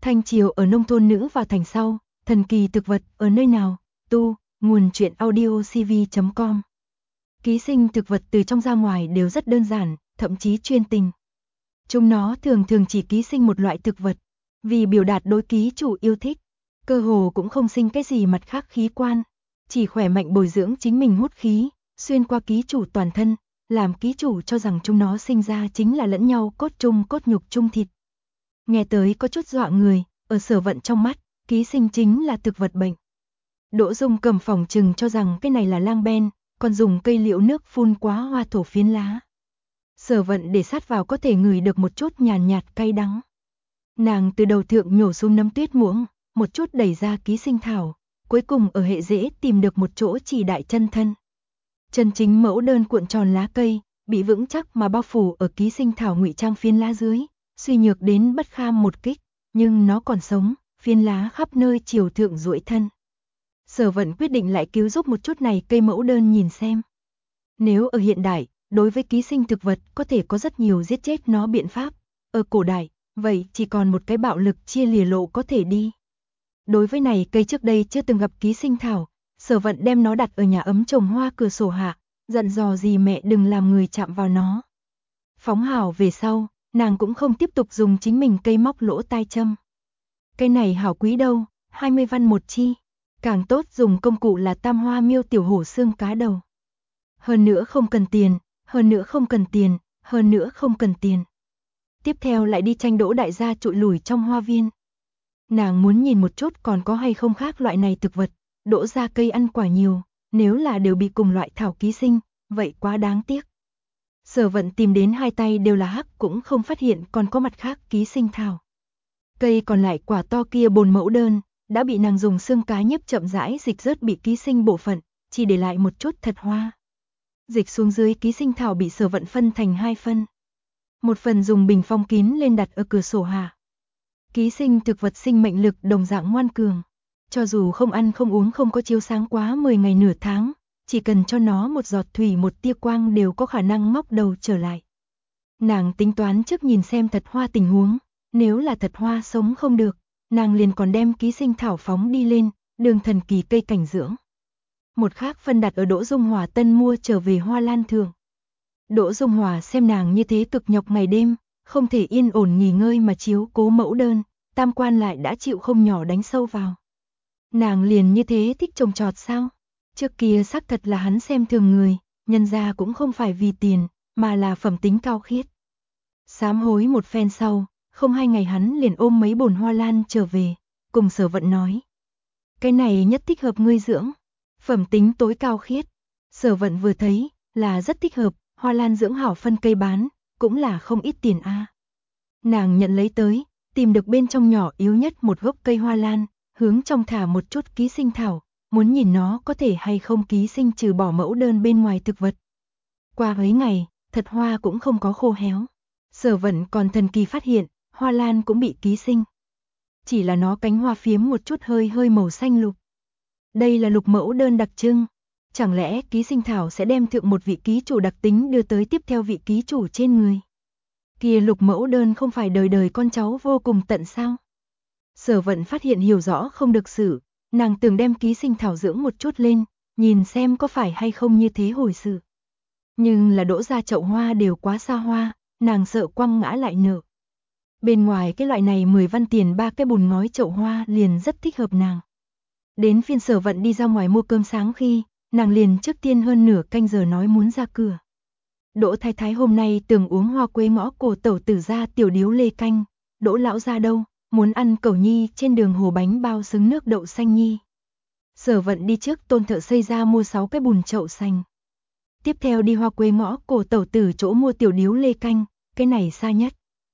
Thanh triều ở nông thôn nữ vào thành sau, thần kỳ thực vật ở nơi nào, tu, nguồn truyện audio cv.com. Ký sinh thực vật từ trong ra ngoài đều rất đơn giản, thậm chí chuyên tình. Chúng nó thường thường chỉ ký sinh một loại thực vật, vì biểu đạt đối ký chủ yêu thích, cơ hồ cũng không sinh cái gì mặt khác khí quan, chỉ khỏe mạnh bồi dưỡng chính mình hút khí, xuyên qua ký chủ toàn thân, làm ký chủ cho rằng chúng nó sinh ra chính là lẫn nhau cốt chung cốt nhục chung thịt. Nghe tới có chút dọa người, ở Sở Vận trong mắt, ký sinh chính là thực vật bệnh. Đỗ Dung cầm phỏng chừng cho rằng cái này là lang ben, còn dùng cây liễu nước phun quá hoa thổ phiến lá. Sở Vận để sát vào có thể ngửi được một chút nhàn nhạt cay đắng. Nàng từ đầu thượng nhổ xuống nấm tuyết muỗng, một chút đẩy ra ký sinh thảo, cuối cùng ở hệ rễ tìm được một chỗ chỉ đại chân thân. Chân chính mẫu đơn cuộn tròn lá cây, bị vững chắc mà bao phủ ở ký sinh thảo ngụy trang phiến lá dưới, suy nhược đến bất kham một kích, nhưng nó còn sống, phiến lá khắp nơi chiều thượng duỗi thân. Sở Vận quyết định lại cứu giúp một chút này cây mẫu đơn nhìn xem. Nếu ở hiện đại, đối với ký sinh thực vật có thể có rất nhiều giết chết nó biện pháp, ở cổ đại, vậy chỉ còn một cái bạo lực chia lìa lộ có thể đi. Đối với này cây trước đây chưa từng gặp ký sinh thảo, Sở Vận đem nó đặt ở nhà ấm trồng hoa cửa sổ hạ, dặn dò gì mẹ đừng làm người chạm vào nó. Phóng hảo về sau, nàng cũng không tiếp tục dùng chính mình cây móc lỗ tai châm. Cây này hảo quý đâu, 20 văn một chi. Càng tốt dùng công cụ là tam hoa miêu tiểu hổ xương cá đầu. Hơn nữa không cần tiền, hơn nữa không cần tiền, hơn nữa không cần tiền. Tiếp theo lại đi tranh Đỗ đại gia trụi lủi trong hoa viên. Nàng muốn nhìn một chút còn có hay không khác loại này thực vật, Đỗ ra cây ăn quả nhiều, nếu là đều bị cùng loại thảo ký sinh, vậy quá đáng tiếc. Sở Vận tìm đến hai tay đều là hắc cũng không phát hiện còn có mặt khác ký sinh thảo. Cây còn lại quả to kia bồn mẫu đơn, đã bị nàng dùng xương cá nhấp chậm rãi dịch rớt bị ký sinh bộ phận, chỉ để lại một chút thật hoa. Dịch xuống dưới ký sinh thảo bị Sở Vận phân thành hai phân. Một phần dùng bình phong kín lên đặt ở cửa sổ hạ. Ký sinh thực vật sinh mệnh lực đồng dạng ngoan cường. Cho dù không ăn không uống không có chiếu sáng quá 10 ngày nửa tháng, chỉ cần cho nó một giọt thủy một tia quang đều có khả năng ngóc đầu trở lại. Nàng tính toán trước nhìn xem thật hoa tình huống, nếu là thật hoa sống không được, nàng liền còn đem ký sinh thảo phóng đi lên, đường thần kỳ cây cảnh dưỡng. Một khác phân đặt ở Đỗ Dung Hòa tân mua trở về hoa lan thượng. Đỗ Dung Hòa xem nàng như thế cực nhọc ngày đêm, không thể yên ổn nghỉ ngơi mà chiếu cố mẫu đơn, tam quan lại đã chịu không nhỏ đánh sâu vào. Nàng liền như thế thích trồng trọt sao? Trước kia xác thật là hắn xem thường người, nhân ra cũng không phải vì tiền, mà là phẩm tính cao khiết. Sám hối một phen sau, không 2 ngày hắn liền ôm mấy bồn hoa lan trở về, cùng Sở Vận nói. Cái này nhất thích hợp ngươi dưỡng, phẩm tính tối cao khiết. Sở Vận vừa thấy, là rất thích hợp, hoa lan dưỡng hảo phân cây bán, cũng là không ít tiền a. Nàng nhận lấy tới, tìm được bên trong nhỏ yếu nhất một gốc cây hoa lan, hướng trong thả một chút ký sinh thảo, muốn nhìn nó có thể hay không ký sinh trừ bỏ mẫu đơn bên ngoài thực vật. Qua mấy ngày, thật hoa cũng không có khô héo. Sở Vận còn thần kỳ phát hiện, hoa lan cũng bị ký sinh. Chỉ là nó cánh hoa phiếm một chút hơi hơi màu xanh lục. Đây là lục mẫu đơn đặc trưng. Chẳng lẽ ký sinh thảo sẽ đem thượng một vị ký chủ đặc tính đưa tới tiếp theo vị ký chủ trên người? Kia lục mẫu đơn không phải đời đời con cháu vô cùng tận sao? Sở Vận phát hiện hiểu rõ không được sự, nàng từng đem ký sinh thảo dưỡng một chút lên, nhìn xem có phải hay không như thế hồi sự. Nhưng là đỗ ra chậu hoa đều quá xa hoa, nàng sợ quăng ngã lại nợ. Bên ngoài cái loại này 10 văn tiền 3 cái bùn ngói chậu hoa liền rất thích hợp nàng. Đến phiên Sở Vận đi ra ngoài mua cơm sáng khi, nàng liền trước tiên hơn nửa canh giờ nói muốn ra cửa. Đỗ thái thái hôm nay từng uống hoa quế ngõ cổ tẩu tử ra tiểu điếu lê canh, Đỗ lão ra đâu, muốn ăn cẩu nhi trên đường hồ bánh bao xứng nước đậu xanh nhi. Sở Vận đi trước Tôn thợ xây ra mua 6 cái bùn chậu xanh. Tiếp theo đi hoa quế ngõ cổ tẩu tử chỗ mua tiểu điếu lê canh, cái này xa nhất.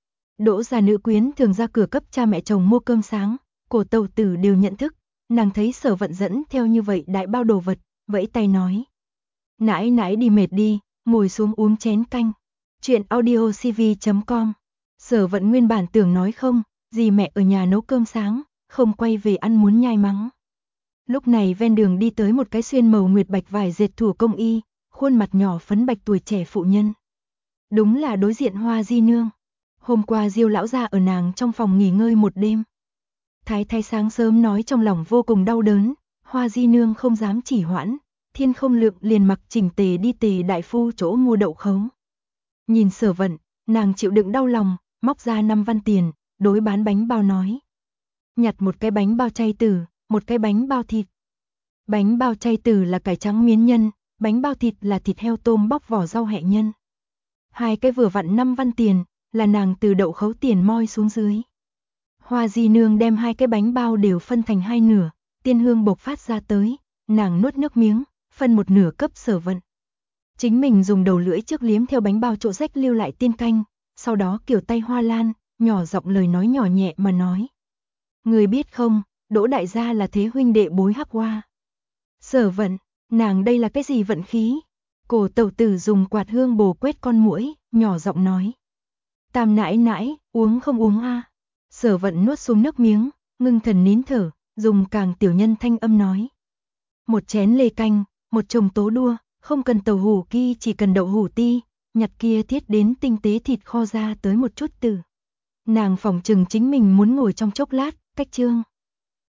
Đỗ gia nữ quyến thường ra cửa cấp cha mẹ chồng mua cơm sáng, cổ tẩu tử đều nhận thức, nàng thấy Sở Vận dẫn theo như vậy đại bao đồ vật, vẫy tay nói. Nãi nãi đi mệt đi, ngồi xuống uống chén canh. Chuyện audio cv.com. Sở Vận nguyên bản tưởng nói không, dì mẹ ở nhà nấu cơm sáng, không quay về ăn muốn nhai mắng. Lúc này ven đường đi tới một cái xuyên màu nguyệt bạch vải dệt thủ công y, khuôn mặt nhỏ phấn bạch tuổi trẻ phụ nhân. Đúng là đối diện Hoa Di nương. Hôm qua Diêu lão gia ở nàng trong phòng nghỉ ngơi một đêm. Thái thái sáng sớm nói trong lòng vô cùng đau đớn, Hoa di nương không dám chỉ hoãn, Thiên không lượng liền mặc chỉnh tề đi Tề đại phu chỗ mua đậu khấu. Nhìn Sở Vận, nàng chịu đựng đau lòng, móc ra 5 văn tiền, đối bán bánh bao nói. Nhặt một cái bánh bao chay tử, một cái bánh bao thịt. Bánh bao chay tử là cải trắng miến nhân, bánh bao thịt là thịt heo tôm bóc vỏ rau hẹ nhân. Hai cái vừa vặn 5 văn tiền, là nàng từ đậu khấu tiền moi xuống dưới. Hoa di nương đem hai cái bánh bao đều phân thành hai nửa, tiên hương bộc phát ra tới, nàng nuốt nước miếng, phân một nửa cấp Sở Vận. Chính mình dùng đầu lưỡi trước liếm theo bánh bao chỗ rách lưu lại tiên canh, sau đó kiểu tay Hoa Lan, nhỏ giọng lời nói nhỏ nhẹ mà nói. Người biết không, Đỗ đại gia là thế huynh đệ bối hắc hoa. Sở Vận, nàng đây là cái gì vận khí? Cổ tẩu tử dùng quạt hương bồ quét con muỗi, nhỏ giọng nói. Tam nãi nãi, uống không uống a? Sở Vận nuốt xuống nước miếng, ngưng thần nín thở, dùng càng tiểu nhân thanh âm nói. Một chén lê canh, một chồng tố đua, không cần tàu hủ ki chỉ cần đậu hủ ti, nhặt kia thiết đến tinh tế thịt kho ra tới một chút từ. Nàng phỏng chừng chính mình muốn ngồi trong chốc lát, cách chương.